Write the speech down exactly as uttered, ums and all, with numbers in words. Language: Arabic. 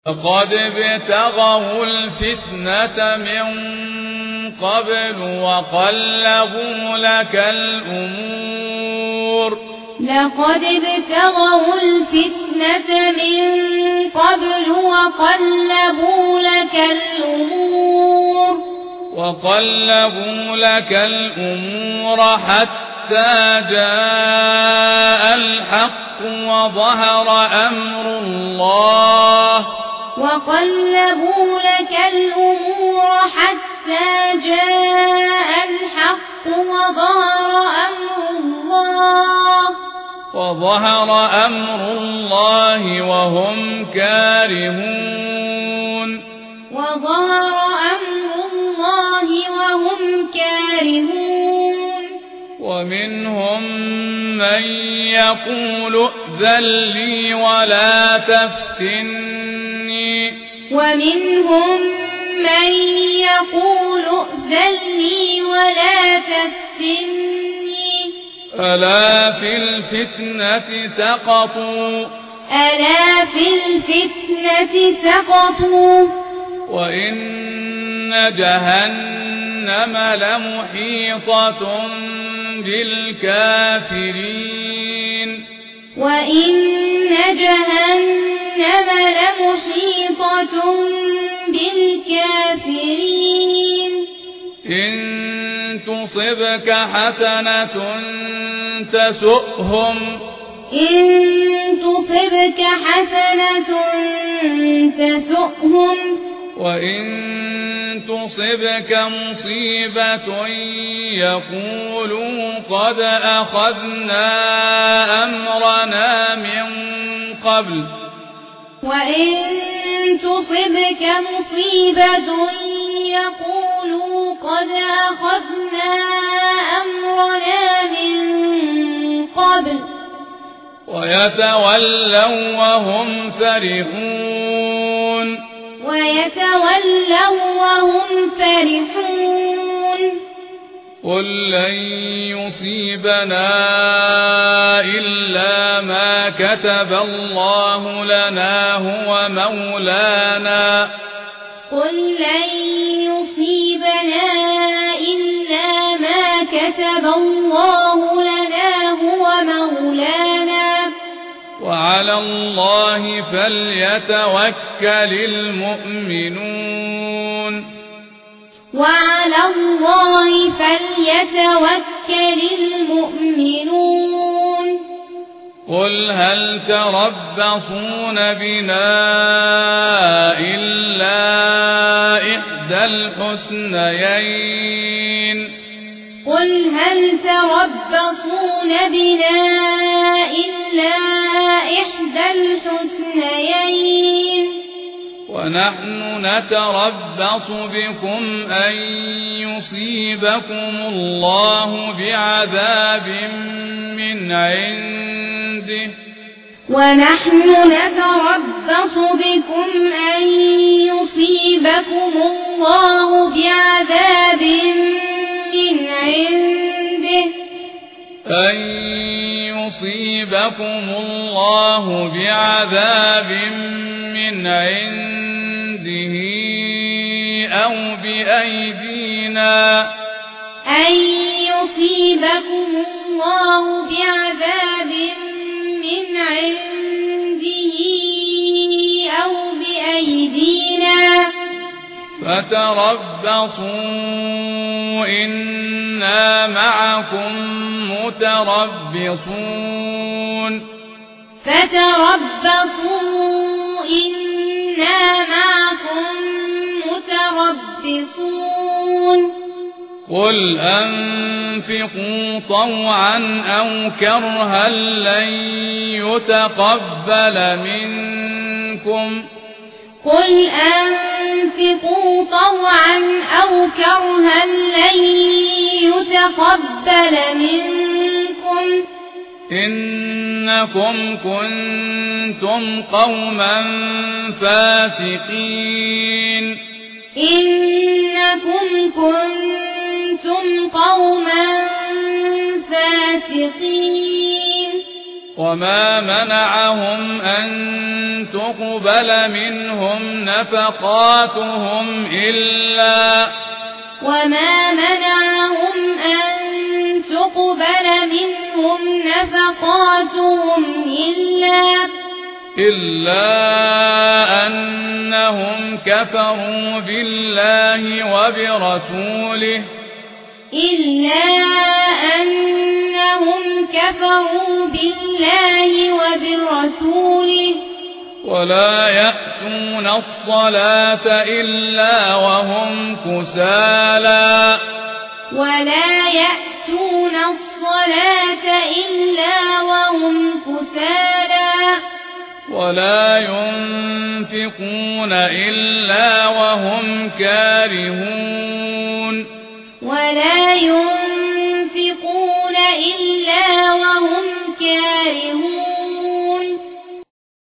لقد ابتغوا الفتنة من قبل وقلبوا لك الأمور لقد ابتغوا الفتنة من قبل وقلبوا لك الأمور وقلبوا لك الأمور حتى جاء الحق وظهر أمر الله وقلبوا لك الأمور حتى جاء الحق وظهر أمر الله وظهر أمر الله وهم كارهون وظهر أمر الله وهم كارهون ومنهم من يقول ائذن لي ولا تفتني ومنهم من يقول ائذن لي ولا تفتني ألا في الفتنة سقطوا ألا في الفتنة سقطوا وإن جهنم لمحيطة بالكافرين وإن جهنم لمحيطة بالكافرين إن تصبك حسنة تسؤهم إن تصبك حسنة تسؤهم وإن تصبك مصيبة يقولوا قد أخذنا أمرنا من قبل وإن تصبك مصيبة يقولوا قد أخذنا أمرنا من قبل ويتولوا وهم فرحون ويتولوا وهم فرحون قل لن يصيبنا إلا ما كتب الله لنا هو مولانا قل لن يصيبنا إلا ما كتب الله لنا هو مولانا وعلى الله فليتوكل المؤمنون وعلى الله فليتوكل المؤمنون قل هل تربصون بنا إلا إحدى الحسنيين قل هل تربصون بنا إلا إحدى الحسنيين ونحن نتربص بكم أن يصيبكم الله بعذاب من عنده ونحن نتربص بكم أن يصيبكم الله بعذاب من عنده أن يصيبكم الله بعذاب من عنده أو بأيدينا أن يصيبكم الله بعذاب من عنده أو بأيدينا فتربصوا إنا معكم متربصون فتربصوا إنا معكم متربصون قل أنفقوا طوعا أو كرها لن يتقبل منكم قل أنفقوا طوعا أو كرها لن يتقبل منكم إنكم كنتم قوما فاسقين إنكم كنتم قوما فاسقين وما منعهم أن تقبل منهم نفقاتهم إلا وما منعهم أن تقبل منهم نفقاتهم إلا إلا أنهم كفروا بالله وبرسوله إلا أنهم كفروا بالله وبرسوله ولا يأتون الصلاة إلا وهم كسالى ولا يأتون الصلاة إلا وهم كسالى ولا ينفقون إلا وهم كارهون ولا ينفقون